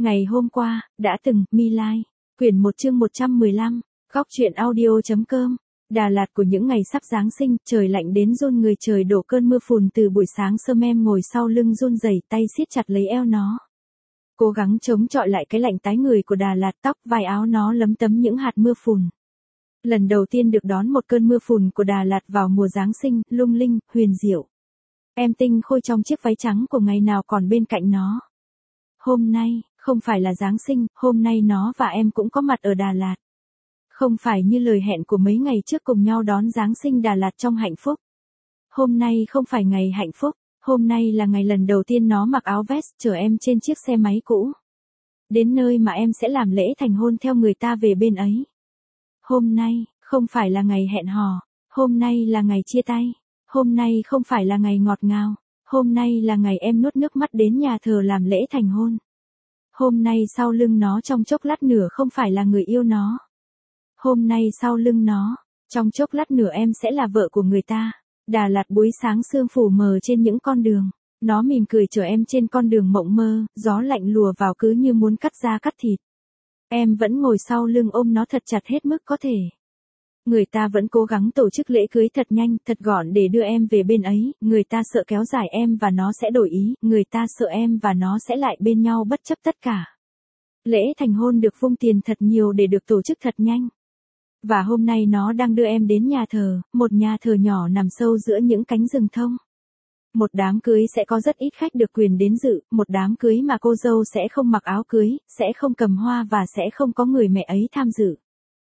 Ngày hôm qua, đã từng, My Lai. Quyển 1 chương 115, Góc truyện audio.com. Đà Lạt của những ngày sắp Giáng sinh, trời lạnh đến run người, trời đổ cơn mưa phùn từ buổi sáng sớm, em ngồi sau lưng run rẩy, tay siết chặt lấy eo nó. Cố gắng chống chọi lại cái lạnh tái người của Đà Lạt, tóc vai áo nó lấm tấm những hạt mưa phùn. Lần đầu tiên được đón một cơn mưa phùn của Đà Lạt vào mùa Giáng sinh, lung linh, huyền diệu. Em tinh khôi trong chiếc váy trắng của ngày nào còn bên cạnh nó. Hôm nay, không phải là Giáng sinh, hôm nay nó và em cũng có mặt ở Đà Lạt. Không phải như lời hẹn của mấy ngày trước cùng nhau đón Giáng sinh Đà Lạt trong hạnh phúc. Hôm nay không phải ngày hạnh phúc, hôm nay là ngày lần đầu tiên nó mặc áo vest chở em trên chiếc xe máy cũ. Đến nơi mà em sẽ làm lễ thành hôn theo người ta về bên ấy. Hôm nay, không phải là ngày hẹn hò, hôm nay là ngày chia tay. Hôm nay không phải là ngày ngọt ngào, hôm nay là ngày em nuốt nước mắt đến nhà thờ làm lễ thành hôn. Hôm nay sau lưng nó trong chốc lát nữa không phải là người yêu nó. Hôm nay sau lưng nó, trong chốc lát nữa em sẽ là vợ của người ta. Đà Lạt buổi sáng sương phủ mờ trên những con đường. Nó mỉm cười chở em trên con đường mộng mơ, gió lạnh lùa vào cứ như muốn cắt da cắt thịt. Em vẫn ngồi sau lưng ôm nó thật chặt hết mức có thể. Người ta vẫn cố gắng tổ chức lễ cưới thật nhanh, thật gọn để đưa em về bên ấy, người ta sợ kéo dài em và nó sẽ đổi ý, người ta sợ em và nó sẽ lại bên nhau bất chấp tất cả. Lễ thành hôn được vung tiền thật nhiều để được tổ chức thật nhanh. Và hôm nay nó đang đưa em đến nhà thờ, một nhà thờ nhỏ nằm sâu giữa những cánh rừng thông. Một đám cưới sẽ có rất ít khách được quyền đến dự, một đám cưới mà cô dâu sẽ không mặc áo cưới, sẽ không cầm hoa và sẽ không có người mẹ ấy tham dự.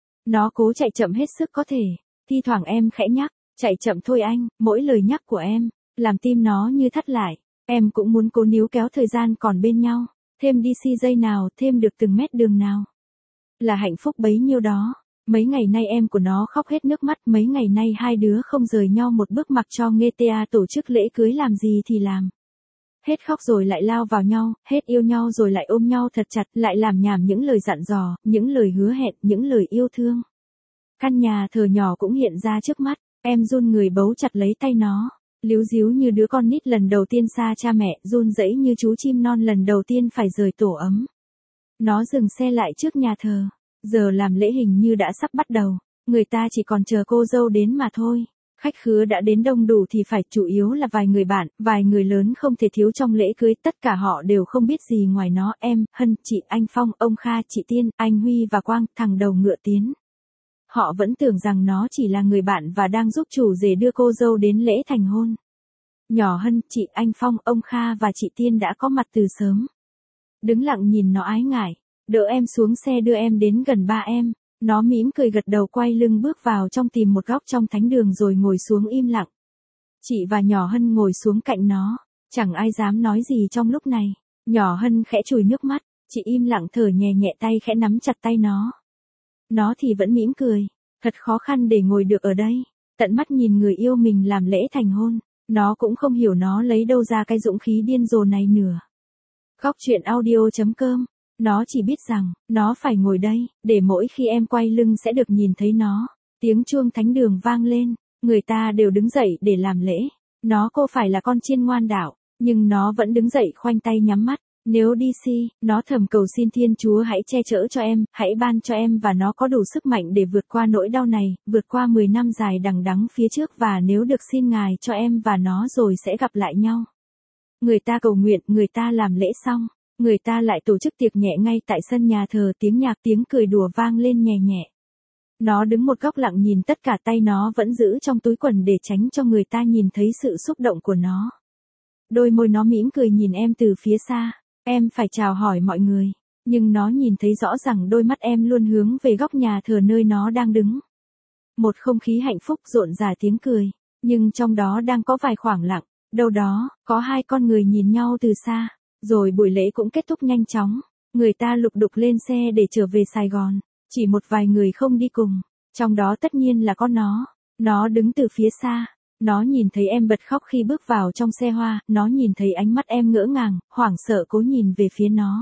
Nó cố chạy chậm hết sức có thể, thi thoảng em khẽ nhắc, chạy chậm thôi anh, mỗi lời nhắc của em, làm tim nó như thắt lại, em cũng muốn cố níu kéo thời gian còn bên nhau, thêm đi giây nào, thêm được từng mét đường nào. Là hạnh phúc bấy nhiêu đó, mấy ngày nay em của nó khóc hết nước mắt, mấy ngày nay hai đứa không rời nhau một bước mặc cho nghe ta tổ chức lễ cưới làm gì thì làm. Hết khóc rồi lại lao vào nhau, hết yêu nhau rồi lại ôm nhau thật chặt, lại làm nhảm những lời dặn dò, những lời hứa hẹn, những lời yêu thương. Căn nhà thờ nhỏ cũng hiện ra trước mắt, em run người bấu chặt lấy tay nó, líu díu như đứa con nít lần đầu tiên xa cha mẹ, run rẩy như chú chim non lần đầu tiên phải rời tổ ấm. Nó dừng xe lại trước nhà thờ, giờ làm lễ hình như đã sắp bắt đầu, người ta chỉ còn chờ cô dâu đến mà thôi. Khách khứa đã đến đông đủ thì phải, chủ yếu là vài người bạn, vài người lớn không thể thiếu trong lễ cưới, tất cả họ đều không biết gì ngoài nó, em, Hân, chị, anh Phong, ông Kha, chị Tiên, anh Huy và Quang, thằng đầu ngựa Tiến. Họ vẫn tưởng rằng nó chỉ là người bạn và đang giúp chủ rể đưa cô dâu đến lễ thành hôn. Nhỏ Hân, chị, anh Phong, ông Kha và chị Tiên đã có mặt từ sớm. Đứng lặng nhìn nó ái ngại, đỡ em xuống xe đưa em đến gần ba em. Nó mỉm cười gật đầu quay lưng bước vào trong tìm một góc trong thánh đường rồi ngồi xuống im lặng. Chị và nhỏ Hân ngồi xuống cạnh nó, chẳng ai dám nói gì trong lúc này. Nhỏ Hân khẽ chùi nước mắt, chị im lặng thở nhẹ nhẹ tay khẽ nắm chặt tay nó. Nó thì vẫn mỉm cười, thật khó khăn để ngồi được ở đây, tận mắt nhìn người yêu mình làm lễ thành hôn. Nó cũng không hiểu nó lấy đâu ra cái dũng khí điên rồ này nữa. Góc truyện audio.com. Nó chỉ biết rằng, nó phải ngồi đây, để mỗi khi em quay lưng sẽ được nhìn thấy nó. Tiếng chuông thánh đường vang lên, người ta đều đứng dậy để làm lễ. Nó cô phải là con chiên ngoan đạo, nhưng nó vẫn đứng dậy khoanh tay nhắm mắt. Nếu đi nó thầm cầu xin Thiên Chúa hãy che chở cho em, hãy ban cho em và nó có đủ sức mạnh để vượt qua nỗi đau này, vượt qua 10 năm dài đằng đẵng phía trước, và nếu được xin Ngài cho em và nó rồi sẽ gặp lại nhau. Người ta cầu nguyện, người ta làm lễ xong. Người ta lại tổ chức tiệc nhẹ ngay tại sân nhà thờ, tiếng nhạc tiếng cười đùa vang lên nhẹ nhẹ. Nó đứng một góc lặng nhìn tất cả, tay nó vẫn giữ trong túi quần để tránh cho người ta nhìn thấy sự xúc động của nó. Đôi môi nó mỉm cười nhìn em từ phía xa, em phải chào hỏi mọi người, nhưng nó nhìn thấy rõ rằng đôi mắt em luôn hướng về góc nhà thờ nơi nó đang đứng. Một không khí hạnh phúc rộn rã tiếng cười, nhưng trong đó đang có vài khoảng lặng, đâu đó, có hai con người nhìn nhau từ xa. Rồi buổi lễ cũng kết thúc nhanh chóng, người ta lục đục lên xe để trở về Sài Gòn, chỉ một vài người không đi cùng, trong đó tất nhiên là con nó đứng từ phía xa, nó nhìn thấy em bật khóc khi bước vào trong xe hoa, nó nhìn thấy ánh mắt em ngỡ ngàng, hoảng sợ cố nhìn về phía nó.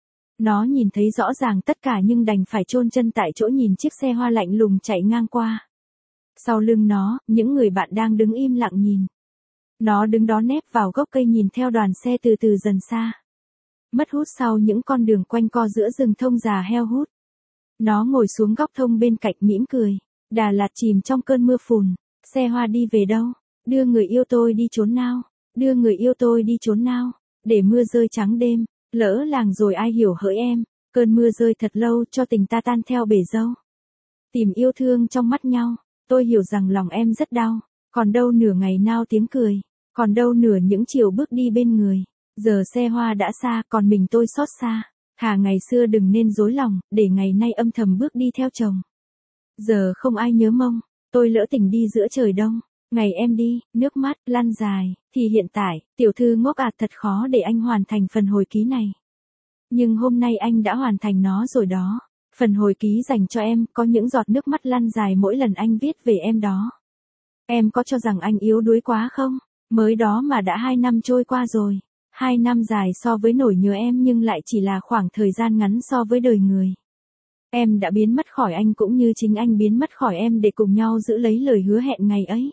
Nó nhìn thấy rõ ràng tất cả nhưng đành phải chôn chân tại chỗ nhìn chiếc xe hoa lạnh lùng chạy ngang qua. Sau lưng nó, những người bạn đang đứng im lặng nhìn. Nó đứng đó nép vào gốc cây nhìn theo đoàn xe từ từ dần xa. mất hút sau những con đường quanh co giữa rừng thông già heo hút. Nó ngồi xuống góc thông bên cạnh mỉm cười. Đà Lạt chìm trong cơn mưa phùn. Xe hoa đi về đâu? Đưa người yêu tôi đi chốn nào? Đưa người yêu tôi đi chốn nào? Để mưa rơi trắng đêm. Lỡ làng rồi ai hiểu hỡi em. Cơn mưa rơi thật lâu cho tình ta tan theo bể dâu. Tìm yêu thương trong mắt nhau. Tôi hiểu rằng lòng em rất đau. Còn đâu nửa ngày nao tiếng cười. Còn đâu nửa những chiều bước đi bên người. Giờ xe hoa đã xa, còn mình tôi xót xa. Thà ngày xưa đừng nên dối lòng, để ngày nay âm thầm bước đi theo chồng. Giờ không ai nhớ mong, tôi lỡ tình đi giữa trời đông. Ngày em đi, nước mắt lăn dài, thì hiện tại, tiểu thư ngốc thật khó để anh hoàn thành phần hồi ký này. Nhưng hôm nay anh đã hoàn thành nó rồi đó. Phần hồi ký dành cho em, có những giọt nước mắt lăn dài mỗi lần anh viết về em đó. Em có cho rằng anh yếu đuối quá không? Mới đó mà đã 2 năm trôi qua rồi. 2 năm dài so với nỗi nhớ em nhưng lại chỉ là khoảng thời gian ngắn so với đời người. Em đã biến mất khỏi anh cũng như chính anh biến mất khỏi em để cùng nhau giữ lấy lời hứa hẹn ngày ấy.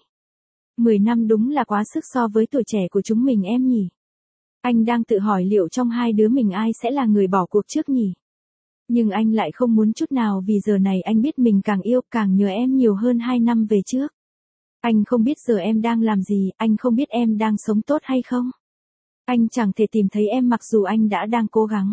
10 năm đúng là quá sức so với tuổi trẻ của chúng mình em nhỉ. Anh đang tự hỏi liệu trong hai đứa mình ai sẽ là người bỏ cuộc trước nhỉ. Nhưng anh lại không muốn chút nào vì giờ này anh biết mình càng yêu càng nhớ em nhiều hơn 2 năm về trước. Anh không biết giờ em đang làm gì, anh không biết em đang sống tốt hay không. Anh chẳng thể tìm thấy em mặc dù anh đã đang cố gắng.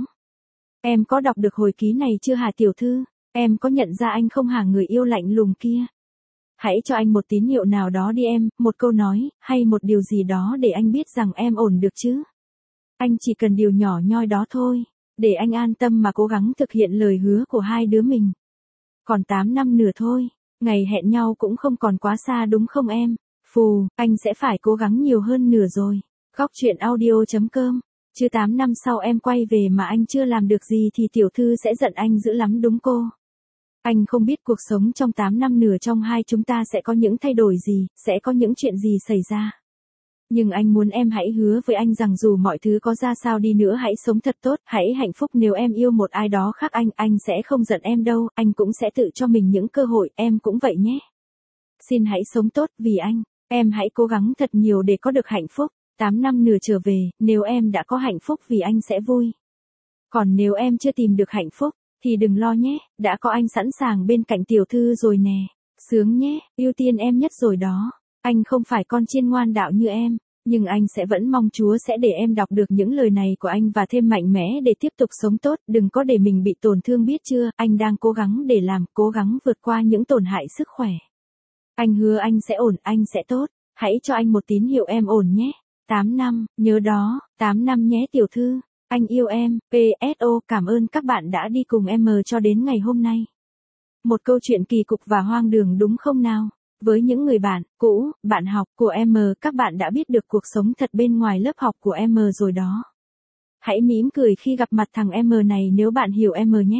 Em có đọc được hồi ký này chưa hả tiểu thư? Em có nhận ra anh không hả người yêu lạnh lùng kia? Hãy cho anh một tín hiệu nào đó đi em, một câu nói, hay một điều gì đó để anh biết rằng em ổn được chứ. Anh chỉ cần điều nhỏ nhoi đó thôi, để anh an tâm mà cố gắng thực hiện lời hứa của hai đứa mình. Còn 8 năm nữa thôi, ngày hẹn nhau cũng không còn quá xa đúng không em? Phù, anh sẽ phải cố gắng nhiều hơn nữa rồi. Góc chuyện audio.com. Chứ 8 năm sau em quay về mà anh chưa làm được gì thì tiểu thư sẽ giận anh dữ lắm đúng cô. Anh không biết cuộc sống trong 8 năm nữa trong hai chúng ta sẽ có những thay đổi gì, sẽ có những chuyện gì xảy ra. Nhưng anh muốn em hãy hứa với anh rằng dù mọi thứ có ra sao đi nữa hãy sống thật tốt, hãy hạnh phúc nếu em yêu một ai đó khác anh sẽ không giận em đâu, anh cũng sẽ tự cho mình những cơ hội, em cũng vậy nhé. Xin hãy sống tốt vì anh, em hãy cố gắng thật nhiều để có được hạnh phúc. 8 năm nữa trở về, nếu em đã có hạnh phúc vì anh sẽ vui. Còn nếu em chưa tìm được hạnh phúc, thì đừng lo nhé, đã có anh sẵn sàng bên cạnh tiểu thư rồi nè. Sướng nhé, ưu tiên em nhất rồi đó. Anh không phải con chiên ngoan đạo như em, nhưng anh sẽ vẫn mong Chúa sẽ để em đọc được những lời này của anh và thêm mạnh mẽ để tiếp tục sống tốt, đừng có để mình bị tổn thương biết chưa, anh đang cố gắng để làm, cố gắng vượt qua những tổn hại sức khỏe. Anh hứa anh sẽ ổn, anh sẽ tốt, hãy cho anh một tín hiệu em ổn nhé. 8 năm, nhớ đó, 8 năm nhé tiểu thư, anh yêu em, PSO cảm ơn các bạn đã đi cùng em cho đến ngày hôm nay. Một câu chuyện kỳ cục và hoang đường đúng không nào? Với những người bạn, cũ, bạn học của em, các bạn đã biết được cuộc sống thật bên ngoài lớp học của em rồi đó. Hãy mỉm cười khi gặp mặt thằng em này nếu bạn hiểu em nhé.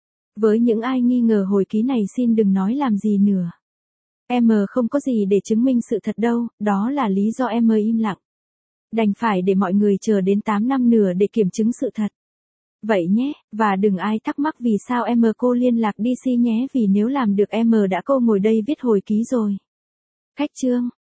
Với những ai nghi ngờ hồi ký này xin đừng nói làm gì nữa. Em không có gì để chứng minh sự thật đâu, đó là lý do em im lặng. Đành phải để mọi người chờ đến 8 năm nữa để kiểm chứng sự thật. Vậy nhé, và đừng ai thắc mắc vì sao cô liên lạc DC nhé vì nếu làm được đã cô ngồi đây viết hồi ký rồi. Khách chương.